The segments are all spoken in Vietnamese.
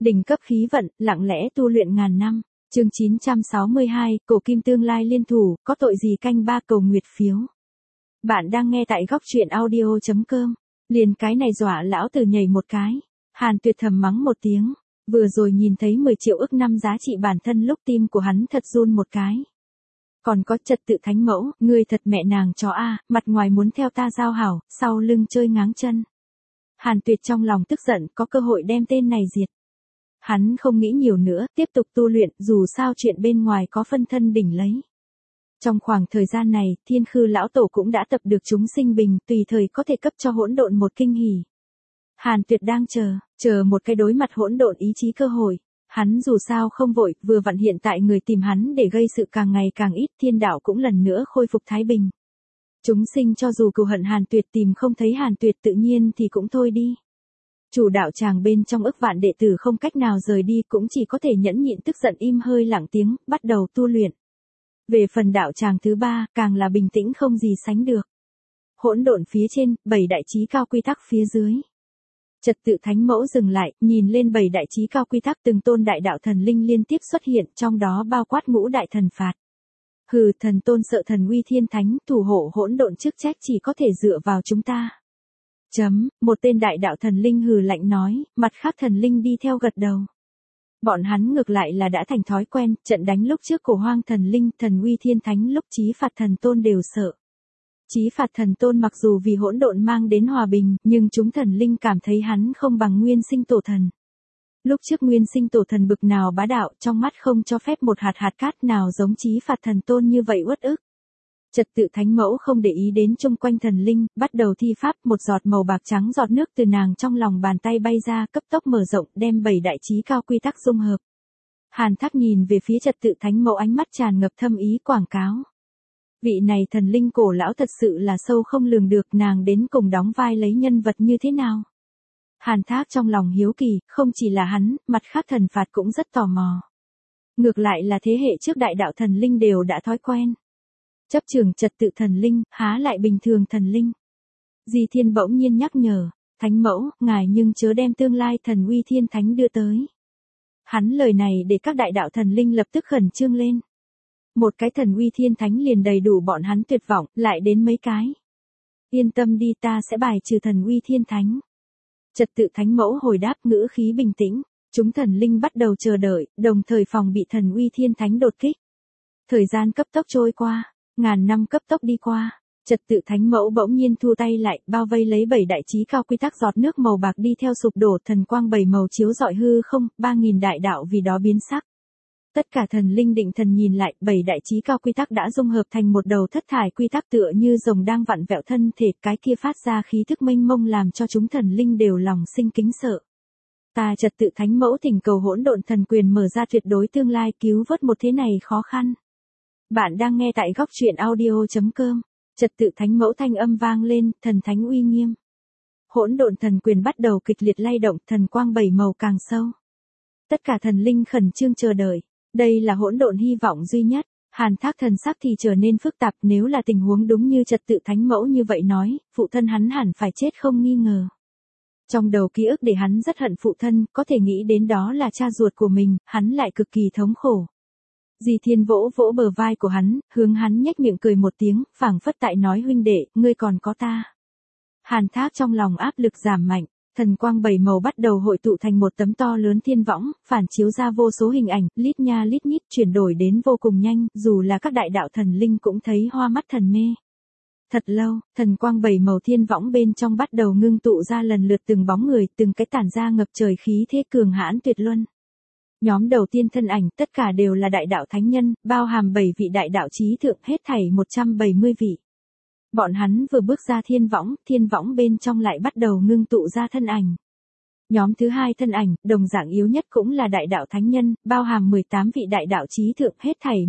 Đỉnh cấp khí vận, lặng lẽ tu luyện ngàn năm. Chương 962, cổ kim tương lai liên thủ, có tội gì canh ba cầu nguyệt phiếu. Bạn đang nghe tại góc truyện audio.com. Liền cái này dọa lão tử nhảy một cái. Hàn Tuyệt thầm mắng một tiếng. Vừa rồi nhìn thấy 10 triệu ức năm giá trị bản thân lúc tim của hắn thật run một cái. Còn có trật tự thánh mẫu, ngươi thật mẹ nàng chó a, mặt ngoài muốn theo ta giao hảo, sau lưng chơi ngáng chân. Hàn Tuyệt trong lòng tức giận, có cơ hội đem tên này diệt. Hắn không nghĩ nhiều nữa, tiếp tục tu luyện, dù sao chuyện bên ngoài có phân thân đỉnh lấy. Trong khoảng thời gian này, Thiên Khư lão tổ cũng đã tập được chúng sinh bình, tùy thời có thể cấp cho hỗn độn một kinh hỉ. Hàn Tuyệt đang chờ một cái đối mặt hỗn độn ý chí cơ hội. Hắn dù sao không vội, vừa vặn hiện tại người tìm hắn để gây sự càng ngày càng ít, thiên đạo cũng lần nữa khôi phục thái bình. Chúng sinh cho dù cừu hận Hàn Tuyệt tìm không thấy Hàn Tuyệt tự nhiên thì cũng thôi đi. Chủ đạo tràng bên trong ức vạn đệ tử không cách nào rời đi, cũng chỉ có thể nhẫn nhịn tức giận im hơi lặng tiếng, bắt đầu tu luyện. Về phần đạo tràng thứ ba, càng là bình tĩnh không gì sánh được. Hỗn độn phía trên, 7 đại chí cao quy tắc phía dưới. Trật tự thánh mẫu dừng lại, nhìn lên 7 đại chí cao quy tắc, từng tôn đại đạo thần linh liên tiếp xuất hiện, trong đó bao quát ngũ đại thần phạt. Hừ, thần tôn sợ thần uy thiên thánh, thủ hộ hỗn độn chức trách chỉ có thể dựa vào chúng ta. Một tên đại đạo thần linh hừ lạnh nói, mặt khác thần linh đi theo gật đầu. Bọn hắn ngược lại là đã thành thói quen, trận đánh lúc trước cổ hoang thần linh, thần uy thiên thánh lúc chí phạt thần tôn đều sợ. Chí phạt thần tôn mặc dù vì hỗn độn mang đến hòa bình, nhưng chúng thần linh cảm thấy hắn không bằng nguyên sinh tổ thần. Lúc trước nguyên sinh tổ thần bực nào bá đạo, trong mắt không cho phép một hạt cát nào giống chí phạt thần tôn như vậy uất ức. Trật tự thánh mẫu không để ý đến chung quanh thần linh, bắt đầu thi pháp, một giọt màu bạc trắng giọt nước từ nàng trong lòng bàn tay bay ra, cấp tốc mở rộng, đem 7 đại chí cao quy tắc dung hợp. Hàn Thác nhìn về phía trật tự thánh mẫu, ánh mắt tràn ngập thâm ý quảng cáo. Vị này thần linh cổ lão thật sự là sâu không lường được, nàng đến cùng đóng vai lấy nhân vật như thế nào. Hàn Thác trong lòng hiếu kỳ, không chỉ là hắn, mặt khác thần phạt cũng rất tò mò. Ngược lại là thế hệ trước đại đạo thần linh đều đã thói quen. Chấp trường trật tự thần linh, há lại bình thường thần linh. Di Thiên bỗng nhiên nhắc nhở, thánh mẫu, ngài nhưng chớ đem tương lai thần uy thiên thánh đưa tới. Hắn lời này để các đại đạo thần linh lập tức khẩn trương lên. Một cái thần uy thiên thánh liền đầy đủ bọn hắn tuyệt vọng, lại đến mấy cái. Yên tâm đi, ta sẽ bài trừ thần uy thiên thánh. Trật tự thánh mẫu hồi đáp, ngữ khí bình tĩnh. Chúng thần linh bắt đầu chờ đợi, đồng thời phòng bị thần uy thiên thánh đột kích. Thời gian cấp tốc trôi qua, ngàn năm cấp tốc đi qua. Trật tự thánh mẫu bỗng nhiên thu tay lại, bao vây lấy 7 đại chí cao quy tắc, giọt nước màu bạc đi theo sụp đổ, thần quang 7 màu chiếu rọi hư không, 3000 đại đạo vì đó biến sắc. Tất cả thần linh định thần nhìn lại, 7 đại chí cao quy tắc đã dung hợp thành một đầu thất thải quy tắc, tựa như rồng đang vặn vẹo thân thể, cái kia phát ra khí thức mênh mông làm cho chúng thần linh đều lòng sinh kính sợ. Ta trật tự thánh mẫu thỉnh cầu hỗn độn thần quyền mở ra tuyệt đối tương lai, cứu vớt một thế này khó khăn. Bạn đang nghe tại góc truyện audio.com. Trật tự thánh mẫu thanh âm vang lên, thần thánh uy nghiêm. Hỗn độn thần quyền bắt đầu kịch liệt lay động, thần quang 7 màu càng sâu. Tất cả thần linh khẩn trương chờ đợi. Đây là hỗn độn hy vọng duy nhất. Hàn Thác thần sắc thì trở nên phức tạp, nếu là tình huống đúng như trật tự thánh mẫu như vậy nói, phụ thân hắn hẳn phải chết không nghi ngờ. Trong đầu ký ức để hắn rất hận phụ thân, có thể nghĩ đến đó là cha ruột của mình, hắn lại cực kỳ thống khổ. Di Thiên vỗ vỗ bờ vai của hắn, hướng hắn nhếch miệng cười một tiếng, phảng phất tại nói, huynh đệ, ngươi còn có ta. Hàn Thác trong lòng áp lực giảm mạnh, thần quang 7 màu bắt đầu hội tụ thành một tấm to lớn thiên võng, phản chiếu ra vô số hình ảnh, lít nha lít nhít, chuyển đổi đến vô cùng nhanh, dù là các đại đạo thần linh cũng thấy hoa mắt thần mê. Thật lâu, thần quang 7 màu thiên võng bên trong bắt đầu ngưng tụ ra lần lượt từng bóng người, từng cái tản ra ngập trời khí thế cường hãn tuyệt luân. Nhóm đầu tiên thân ảnh, tất cả đều là đại đạo thánh nhân, bao hàm 7 vị đại đạo chí thượng, hết thảy 170 vị. Bọn hắn vừa bước ra thiên võng bên trong lại bắt đầu ngưng tụ ra thân ảnh. Nhóm thứ hai thân ảnh, đồng dạng yếu nhất cũng là đại đạo thánh nhân, bao hàm 18 vị đại đạo chí thượng, hết thảy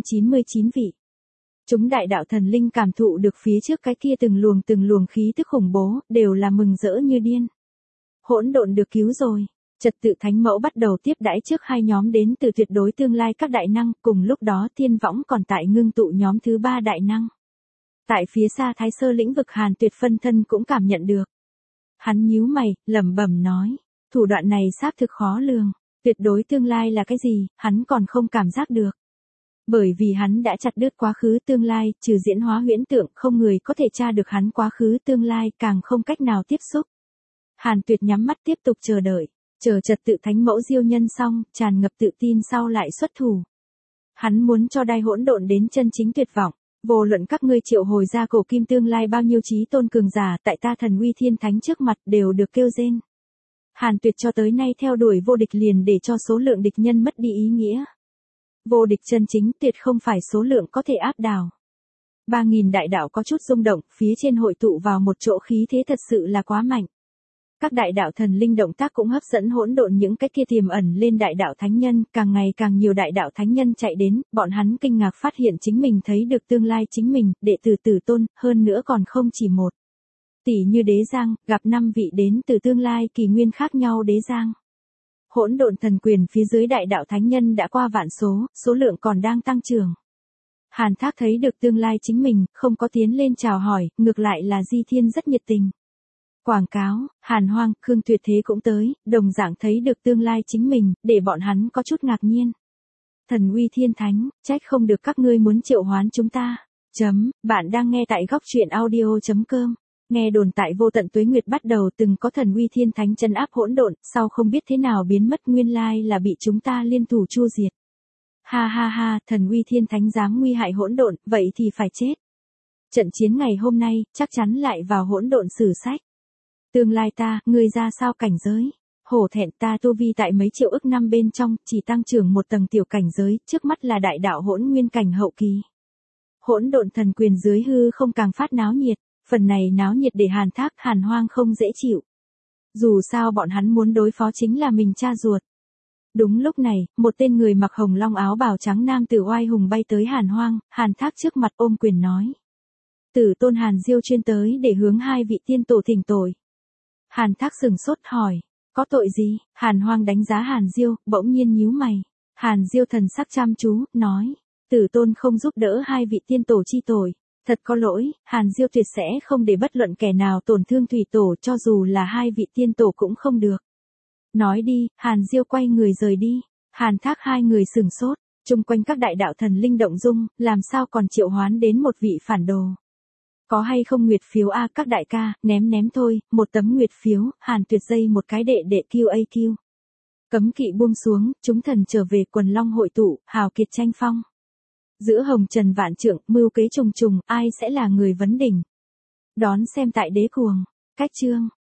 199 vị. Chúng đại đạo thần linh cảm thụ được phía trước cái kia từng luồng khí tức khủng bố, đều là mừng rỡ như điên. Hỗn độn được cứu rồi. Trật tự thánh mẫu bắt đầu tiếp đãi trước hai nhóm đến từ tuyệt đối tương lai các đại năng, cùng lúc đó thiên võng còn tại ngưng tụ nhóm thứ ba đại năng. Tại phía xa Thái Sơ lĩnh vực, Hàn Tuyệt phân thân cũng cảm nhận được. Hắn nhíu mày, lẩm bẩm nói, thủ đoạn này xác thực khó lường. Tuyệt đối tương lai là cái gì, hắn còn không cảm giác được. Bởi vì hắn đã chặt đứt quá khứ tương lai, trừ diễn hóa huyễn tượng, không người có thể tra được hắn quá khứ tương lai, càng không cách nào tiếp xúc. Hàn Tuyệt nhắm mắt tiếp tục chờ đợi, chờ trật tự thánh mẫu diêu nhân xong, tràn ngập tự tin sau lại xuất thủ. Hắn muốn cho đai hỗn độn đến chân chính tuyệt vọng, vô luận các ngươi triệu hồi ra cổ kim tương lai bao nhiêu chí tôn cường giả tại ta thần uy thiên thánh trước mặt đều được kêu rên. Hàn Tuyệt cho tới nay theo đuổi vô địch liền để cho số lượng địch nhân mất đi ý nghĩa. Vô địch chân chính tuyệt không phải số lượng có thể áp đảo. 3.000 đại đạo có chút rung động, phía trên hội tụ vào một chỗ khí thế thật sự là quá mạnh. Các đại đạo thần linh động tác cũng hấp dẫn hỗn độn những cái kia tiềm ẩn lên đại đạo thánh nhân, càng ngày càng nhiều đại đạo thánh nhân chạy đến, bọn hắn kinh ngạc phát hiện chính mình thấy được tương lai chính mình, đệ tử Tử Tôn, hơn nữa còn không chỉ một. Tỷ như Đế Giang, gặp 5 vị đến từ tương lai kỳ nguyên khác nhau Đế Giang. Hỗn độn thần quyền phía dưới đại đạo thánh nhân đã qua vạn số lượng còn đang tăng trưởng. Hàn Thác thấy được tương lai chính mình, không có tiến lên chào hỏi, ngược lại là Di Thiên rất nhiệt tình. Quảng cáo, Hàn Hoang, Khương Tuyệt Thế cũng tới, đồng dạng thấy được tương lai chính mình, để bọn hắn có chút ngạc nhiên. Thần uy thiên thánh, trách không được các ngươi muốn triệu hoán chúng ta. Bạn đang nghe tại góc truyện audio.com. Nghe đồn tại vô tận tuế nguyệt bắt đầu từng có thần uy thiên thánh trấn áp hỗn độn, sau không biết thế nào biến mất nguyên lai là bị chúng ta liên thủ chu diệt. Ha ha ha, thần uy thiên thánh dám nguy hại hỗn độn, vậy thì phải chết. Trận chiến ngày hôm nay, chắc chắn lại vào hỗn độn sử sách. Tương lai ta, ngươi ra sao cảnh giới? Hổ thẹn, ta tu vi tại mấy triệu ức năm bên trong, chỉ tăng trưởng một tầng tiểu cảnh giới, trước mắt là đại đạo hỗn nguyên cảnh hậu kỳ. Hỗn độn thần quyền dưới hư không càng phát náo nhiệt, phần này náo nhiệt để Hàn Thác, Hàn Hoang không dễ chịu. Dù sao bọn hắn muốn đối phó chính là mình cha ruột. Đúng lúc này, một tên người mặc hồng long áo bào trắng nam tử oai hùng bay tới Hàn Hoang, Hàn Thác trước mặt ôm quyền nói. Tử Tôn Hàn Diêu chuyên tới để hướng 2 vị tiên tổ thỉnh tội. Hàn Thác sừng sốt hỏi, có tội gì? Hàn Hoang đánh giá Hàn Diêu, bỗng nhiên nhíu mày. Hàn Diêu thần sắc chăm chú, nói, Tử Tôn không giúp đỡ 2 vị tiên tổ chi tội. Thật có lỗi, Hàn Diêu tuyệt sẽ không để bất luận kẻ nào tổn thương thủy tổ cho dù là 2 vị tiên tổ cũng không được. Nói đi, Hàn Diêu quay người rời đi. Hàn Thác hai người sừng sốt, chung quanh các đại đạo thần linh động dung, làm sao còn triệu hoán đến một vị phản đồ. Có hay không nguyệt phiếu a các đại ca, ném thôi, một tấm nguyệt phiếu, Hàn Tuyệt dây một cái đệ QAQ. Cấm kỵ buông xuống, chúng thần trở về quần long hội tụ, hào kiệt tranh phong. Giữa hồng trần vạn trượng, mưu kế trùng trùng, ai sẽ là người vấn đỉnh. Đón xem tại Đế Cuồng. Cách chương.